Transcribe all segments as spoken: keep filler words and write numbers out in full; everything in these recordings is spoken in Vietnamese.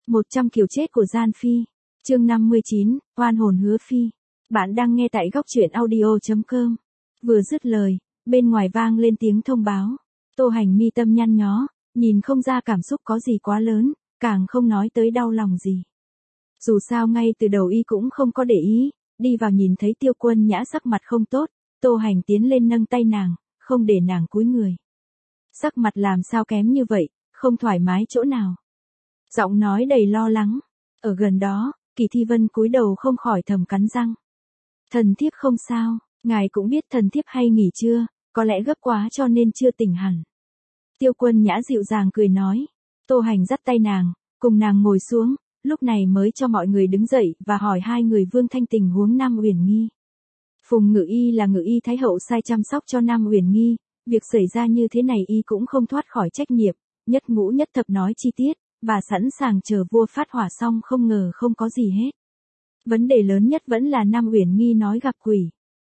một trăm kiểu chết của Gian Phi. Chương năm mươi chín, oan hồn Hứa Phi. Bạn đang nghe tại góc truyện audio chấm com. Vừa dứt lời, bên ngoài vang lên tiếng thông báo. Tô Hành mi tâm nhăn nhó, nhìn không ra cảm xúc có gì quá lớn, càng không nói tới đau lòng gì. Dù sao ngay từ đầu y cũng không có để ý, đi vào nhìn thấy Tiêu Quân Nhã sắc mặt không tốt, Tô Hành tiến lên nâng tay nàng, không để nàng cúi người. Sắc mặt làm sao kém như vậy, không thoải mái chỗ nào. Giọng nói đầy lo lắng. Ở gần đó, Kỳ Thi Vân cúi đầu không khỏi thầm cắn răng. Thần thiếp không sao, ngài cũng biết thần thiếp hay nghỉ trưa, có lẽ gấp quá cho nên chưa tỉnh hẳn. Tiêu Quân Nhã dịu dàng cười nói. Tô Hành dắt tay nàng, cùng nàng ngồi xuống, lúc này mới cho mọi người đứng dậy và hỏi hai người Vương Thanh tình huống Nam Uyển Nghi. Phùng Ngự Y là Ngự Y Thái Hậu sai chăm sóc cho Nam Uyển Nghi, việc xảy ra như thế này y cũng không thoát khỏi trách nhiệm, nhất ngũ nhất thập nói chi tiết, và sẵn sàng chờ vua phát hỏa xong không ngờ không có gì hết. Vấn đề lớn nhất vẫn là Nam Uyển Nghi nói gặp quỷ.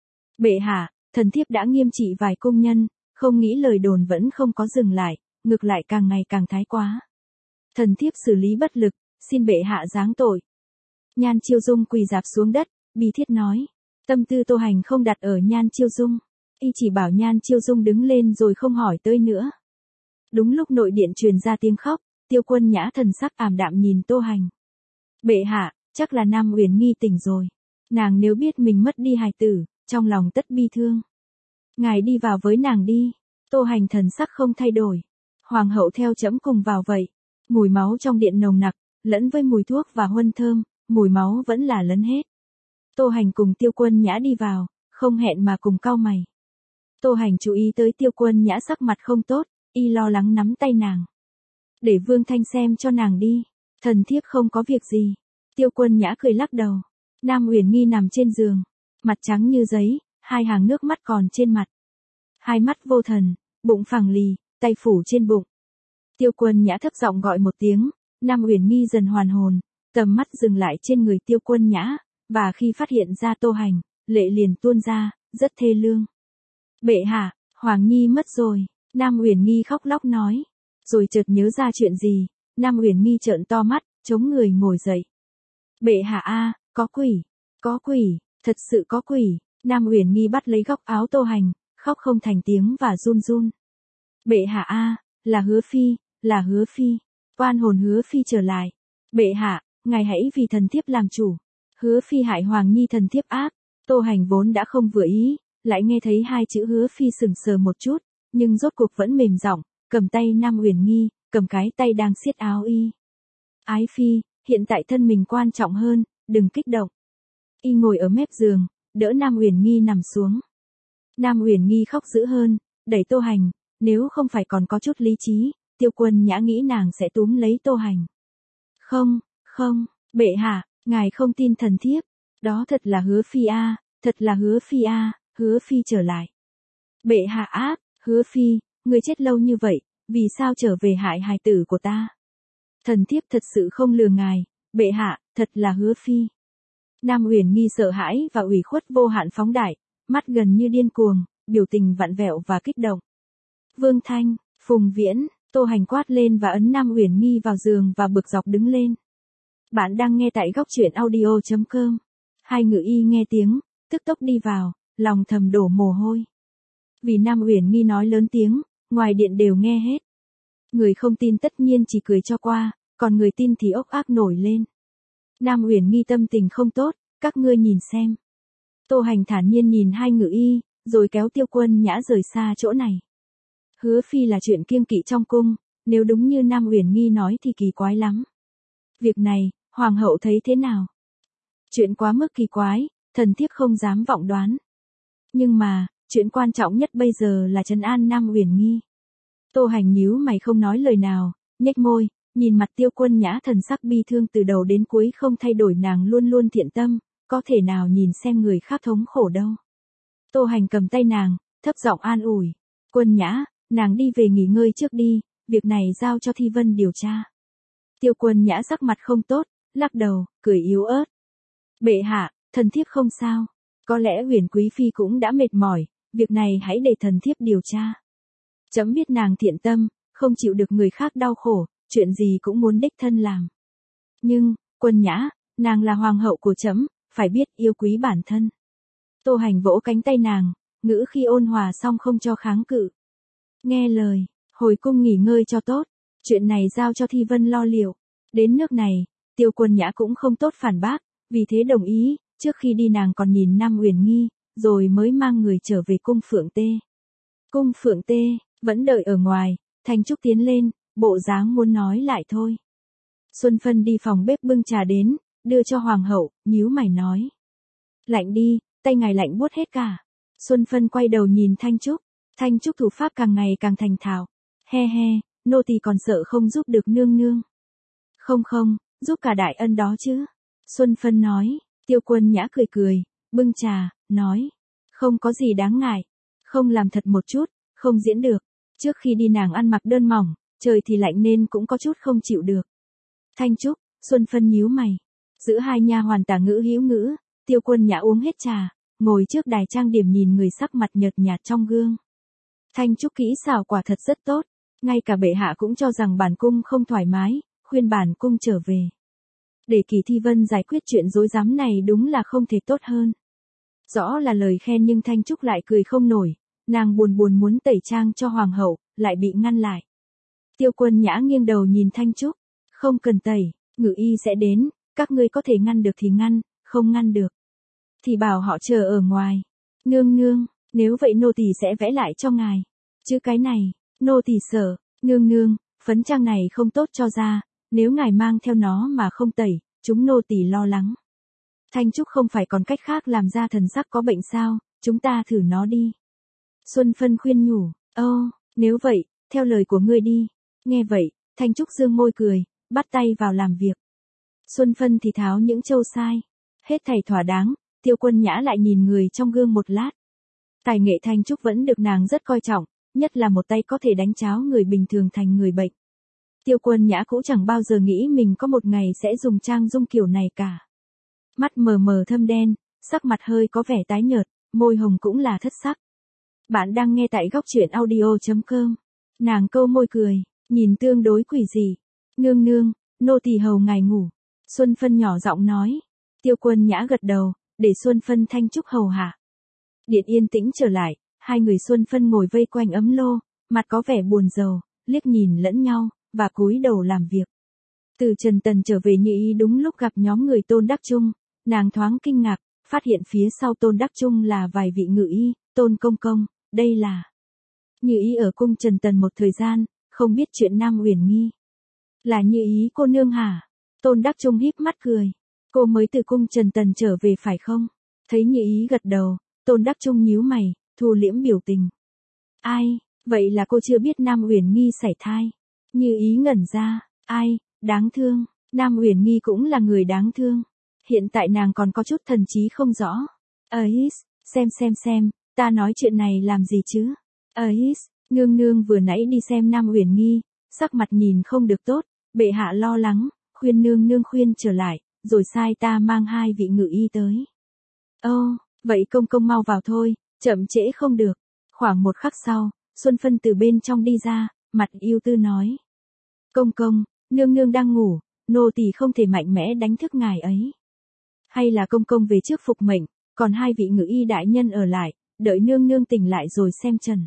Bệ hạ, thần thiếp đã nghiêm trị vài công nhân, không nghĩ lời đồn vẫn không có dừng lại, ngược lại càng ngày càng thái quá. Thần thiếp xử lý bất lực, xin bệ hạ giáng tội. Nhan Chiêu Dung quỳ rạp xuống đất, bi thiết nói. Tâm tư Tô Hành không đặt ở Nhan Chiêu Dung, y chỉ bảo Nhan Chiêu Dung đứng lên rồi không hỏi tới nữa. Đúng lúc nội điện truyền ra tiếng khóc, Tiêu Quân Nhã thần sắc ảm đạm nhìn Tô Hành. Bệ hạ, chắc là Nam Uyển Nghi tỉnh rồi. Nàng nếu biết mình mất đi hài tử, trong lòng tất bi thương. Ngài đi vào với nàng đi. Tô Hành thần sắc không thay đổi. Hoàng hậu theo trẫm cùng vào vậy. Mùi máu trong điện nồng nặc, lẫn với mùi thuốc và huân thơm, mùi máu vẫn là lấn hết. Tô Hành cùng Tiêu Quân Nhã đi vào, không hẹn mà cùng cau mày. Tô Hành chú ý tới Tiêu Quân Nhã sắc mặt không tốt, y lo lắng nắm tay nàng. Để Vương Thanh xem cho nàng đi, thần thiếp không có việc gì. Tiêu Quân Nhã cười lắc đầu. Nam Uyển Nghi nằm trên giường, mặt trắng như giấy, hai hàng nước mắt còn trên mặt. Hai mắt vô thần, bụng phẳng lì, tay phủ trên bụng. Tiêu Quân Nhã thấp giọng gọi một tiếng, Nam Uyển Nghi dần hoàn hồn, tầm mắt dừng lại trên người Tiêu Quân Nhã, và khi phát hiện ra Tô Hành, lệ liền tuôn ra, rất thê lương. Bệ hạ, Hoàng Nhi mất rồi, Nam Uyển Nghi khóc lóc nói. Rồi chợt nhớ ra chuyện gì, Nam Uyển Nghi trợn to mắt, chống người ngồi dậy. Bệ hạ a, có quỷ, có quỷ, thật sự có quỷ. Nam Uyển Nghi bắt lấy góc áo Tô Hành, khóc không thành tiếng và run run. Bệ hạ a, là Hứa Phi, là Hứa Phi, oan hồn Hứa Phi trở lại. Bệ hạ, ngài hãy vì thần thiếp làm chủ. Hứa Phi hại Hoàng Nhi thần thiếp ác. Tô Hành vốn đã không vừa ý, lại nghe thấy hai chữ Hứa Phi sừng sờ một chút, nhưng rốt cuộc vẫn mềm giọng, cầm tay Nam Uyển Nghi, cầm cái tay đang siết áo y. Ái Phi, hiện tại thân mình quan trọng hơn, đừng kích động. Y ngồi ở mép giường, đỡ Nam Uyển Nghi nằm xuống. Nam Uyển Nghi khóc dữ hơn, đẩy Tô Hành, nếu không phải còn có chút lý trí, Tiêu Quân Nhã nghĩ nàng sẽ túm lấy Tô Hành. Không, không, bệ hạ, ngài không tin thần thiếp, đó thật là Hứa Phi a, thật là Hứa Phi a, Hứa Phi trở lại. Bệ hạ ác, Hứa Phi, người chết lâu như vậy, vì sao trở về hại hài tử của ta? Thần thiếp thật sự không lừa ngài, bệ hạ, thật là Hứa Phi. Nam Uyển Nghi sợ hãi và ủy khuất vô hạn phóng đại, mắt gần như điên cuồng, biểu tình vặn vẹo và kích động. Vương Thanh, Phùng Viễn, Tô Hành quát lên và ấn Nam Uyển Nghi vào giường và bực dọc đứng lên. Bạn đang nghe tại góc truyện audio chấm com. Hai Ngự Y nghe tiếng, tức tốc đi vào, lòng thầm đổ mồ hôi. Vì Nam Uyển Nghi nói lớn tiếng, ngoài điện đều nghe hết. Người không tin tất nhiên chỉ cười cho qua, còn người tin thì ốc ác nổi lên. Nam Uyển Nghi tâm tình không tốt, các ngươi nhìn xem. Tô Hành thản nhiên nhìn hai Ngự Y, rồi kéo Tiêu Quân Nhã rời xa chỗ này. Hứa Phi là chuyện kiêng kỵ trong cung, nếu đúng như Nam Uyển Nghi nói thì kỳ quái lắm. Việc này, Hoàng hậu thấy thế nào? Chuyện quá mức kỳ quái, thần thiếp không dám vọng đoán. Nhưng mà, chuyện quan trọng nhất bây giờ là trấn an Nam Uyển Nghi. Tô Hành nhíu mày không nói lời nào, nhếch môi, nhìn mặt Tiêu Quân Nhã thần sắc bi thương từ đầu đến cuối không thay đổi, nàng luôn luôn thiện tâm, có thể nào nhìn xem người khác thống khổ đâu. Tô Hành cầm tay nàng, thấp giọng an ủi. Quân Nhã, nàng đi về nghỉ ngơi trước đi, việc này giao cho Thi Vân điều tra. Tiêu Quân Nhã sắc mặt không tốt, lắc đầu, cười yếu ớt. Bệ hạ, thần thiếp không sao. Có lẽ Huyền Quý Phi cũng đã mệt mỏi, việc này hãy để thần thiếp điều tra. Chấm biết nàng thiện tâm, không chịu được người khác đau khổ, chuyện gì cũng muốn đích thân làm. Nhưng, Quân Nhã, nàng là hoàng hậu của trẫm, phải biết yêu quý bản thân. Tô Hành vỗ cánh tay nàng, ngữ khi ôn hòa xong không cho kháng cự. Nghe lời, hồi cung nghỉ ngơi cho tốt, chuyện này giao cho Thi Vân lo liệu. Đến nước này, Tiêu Quân Nhã cũng không tốt phản bác, vì thế đồng ý, trước khi đi nàng còn nhìn Nam Uyển Nghi, rồi mới mang người trở về cung Phượng Tê. Cung Phượng Tê, vẫn đợi ở ngoài, Thanh Trúc tiến lên, bộ dáng muốn nói lại thôi. Xuân Phân đi phòng bếp bưng trà đến, đưa cho hoàng hậu, nhíu mày nói. Lạnh đi, tay ngài lạnh buốt hết cả. Xuân Phân quay đầu nhìn Thanh Trúc, Thanh Trúc thủ pháp càng ngày càng thành thạo. He he, nô tỳ còn sợ không giúp được nương nương. Không không, giúp cả đại ân đó chứ. Xuân Phân nói, Tiêu Quân Nhã cười cười, bưng trà, nói. Không có gì đáng ngại, không làm thật một chút, không diễn được. Trước khi đi nàng ăn mặc đơn mỏng, trời thì lạnh nên cũng có chút không chịu được. Thanh Trúc, Xuân Phân nhíu mày. Giữa hai nha hoàn tả ngữ hữu ngữ, Tiêu Quân Nhã uống hết trà, ngồi trước đài trang điểm nhìn người sắc mặt nhợt nhạt trong gương. Thanh Trúc kỹ xảo quả thật rất tốt, ngay cả bệ hạ cũng cho rằng bản cung không thoải mái, khuyên bản cung trở về. Để Kỳ Thi Vân giải quyết chuyện rối rắm này đúng là không thể tốt hơn. Rõ là lời khen nhưng Thanh Trúc lại cười không nổi, nàng buồn buồn muốn tẩy trang cho hoàng hậu, lại bị ngăn lại. Tiêu Quân Nhã nghiêng đầu nhìn Thanh Trúc, không cần tẩy, ngự y sẽ đến, các ngươi có thể ngăn được thì ngăn, không ngăn được thì bảo họ chờ ở ngoài. Nương nương, nếu vậy nô tỳ sẽ vẽ lại cho ngài. Chứ cái này, nô tỳ sợ, nương nương, phấn trang này không tốt cho da, nếu ngài mang theo nó mà không tẩy, chúng nô tỳ lo lắng. Thanh Trúc không phải còn cách khác làm da thần sắc có bệnh sao, chúng ta thử nó đi. Xuân Phân khuyên nhủ, ô, nếu vậy, theo lời của ngươi đi. Nghe vậy, Thanh Trúc dương môi cười, bắt tay vào làm việc. Xuân Phân thì tháo những châu sai. Hết thảy thỏa đáng, Tiêu Quân Nhã lại nhìn người trong gương một lát. Tài nghệ Thanh Trúc vẫn được nàng rất coi trọng, nhất là một tay có thể đánh cháo người bình thường thành người bệnh. Tiêu Quân Nhã cũng chẳng bao giờ nghĩ mình có một ngày sẽ dùng trang dung kiểu này cả. Mắt mờ mờ thâm đen, sắc mặt hơi có vẻ tái nhợt, môi hồng cũng là thất sắc. Bạn đang nghe tại góc truyện audio chấm com. Nàng câu môi cười, nhìn tương đối quỷ dị. Nương nương, nô tỳ hầu ngài ngủ. Xuân Phân nhỏ giọng nói. Tiêu Quân Nhã gật đầu, để Xuân Phân Thanh Trúc hầu hạ. Điện yên tĩnh trở lại, hai người Xuân Phân ngồi vây quanh ấm lô, mặt có vẻ buồn rầu, liếc nhìn lẫn nhau, và cúi đầu làm việc. Từ Trần Tần trở về Như Ý đúng lúc gặp nhóm người Tôn Đắc Trung, nàng thoáng kinh ngạc, phát hiện phía sau Tôn Đắc Trung là vài vị ngự y, Tôn Công Công, đây là. Như Ý ở cung Trần Tần một thời gian, không biết chuyện Nam Uyển Nghi. Là Như Ý cô nương hả? Tôn Đắc Trung híp mắt cười. Cô mới từ cung Trần Tần trở về phải không? Thấy Như Ý gật đầu, Tôn Đắc Trung nhíu mày, thu liễm biểu tình. Ai, vậy là cô chưa biết Nam Uyển Nghi sảy thai. Như Ý ngẩn ra, ai, đáng thương, Nam Uyển Nghi cũng là người đáng thương. Hiện tại nàng còn có chút thần trí không rõ. Ấy, xem xem xem, ta nói chuyện này làm gì chứ? Ấy, nương nương vừa nãy đi xem Nam Uyển Nghi, sắc mặt nhìn không được tốt, bệ hạ lo lắng, khuyên nương nương khuyên trở lại, rồi sai ta mang hai vị ngự y tới. Ô, vậy công công mau vào thôi, chậm trễ không được. Khoảng một khắc sau, Xuân Phân từ bên trong đi ra, mặt yêu tư nói. Công công, nương nương đang ngủ, nô tỳ không thể mạnh mẽ đánh thức ngài ấy. Hay là công công về trước phục mệnh, còn hai vị ngự y đại nhân ở lại, đợi nương nương tỉnh lại rồi xem trần.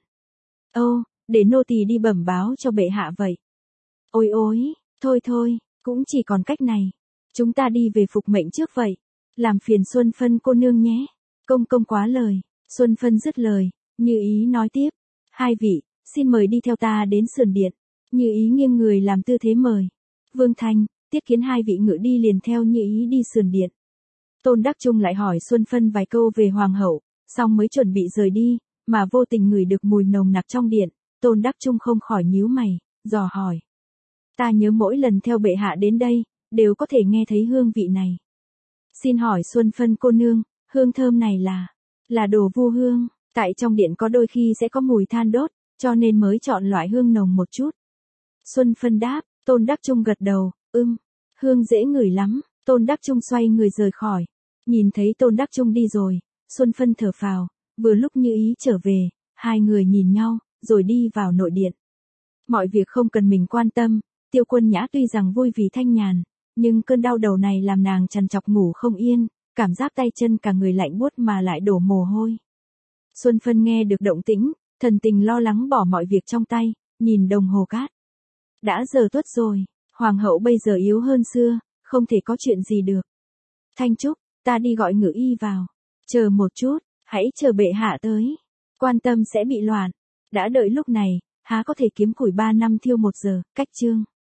Ô, để nô tỳ đi bẩm báo cho bệ hạ vậy. Ôi ôi, thôi thôi, cũng chỉ còn cách này. Chúng ta đi về phục mệnh trước vậy. Làm phiền Xuân Phân cô nương nhé. Công công quá lời. Xuân Phân dứt lời, Như Ý nói tiếp. Hai vị, xin mời đi theo ta đến sườn điện. Như Ý nghiêng người làm tư thế mời. Vương Thanh, Tiết Kiến hai vị ngự đi liền theo Như Ý đi sườn điện. Tôn Đắc Trung lại hỏi Xuân Phân vài câu về hoàng hậu, xong mới chuẩn bị rời đi, mà vô tình ngửi được mùi nồng nặc trong điện. Tôn Đắc Trung không khỏi nhíu mày, dò hỏi. Ta nhớ mỗi lần theo bệ hạ đến đây, đều có thể nghe thấy hương vị này. Xin hỏi Xuân Phân cô nương, hương thơm này là, là đồ vu hương, tại trong điện có đôi khi sẽ có mùi than đốt, cho nên mới chọn loại hương nồng một chút. Xuân Phân đáp, Tôn Đắc Trung gật đầu, ưm, hương dễ ngửi lắm. Tôn Đắc Trung xoay người rời khỏi. Nhìn thấy Tôn Đắc Trung đi rồi, Xuân Phân thở phào, vừa lúc Như Ý trở về, hai người nhìn nhau, rồi đi vào nội điện. Mọi việc không cần mình quan tâm, Tiêu Quân Nhã tuy rằng vui vì thanh nhàn, Nhưng cơn đau đầu này làm nàng trằn trọc ngủ không yên, cảm giác tay chân cả người lạnh buốt mà lại đổ mồ hôi. Xuân Phân nghe được động tĩnh, thần tình lo lắng bỏ mọi việc trong tay, nhìn đồng hồ cát. Đã giờ tuất rồi, hoàng hậu bây giờ yếu hơn xưa, không thể có chuyện gì được. Thanh Trúc, ta đi gọi ngự y vào. Chờ một chút, hãy chờ bệ hạ tới. Quan tâm sẽ bị loạn. Đã đợi lúc này, há có thể kiếm củi ba năm thiêu một giờ, cách chương.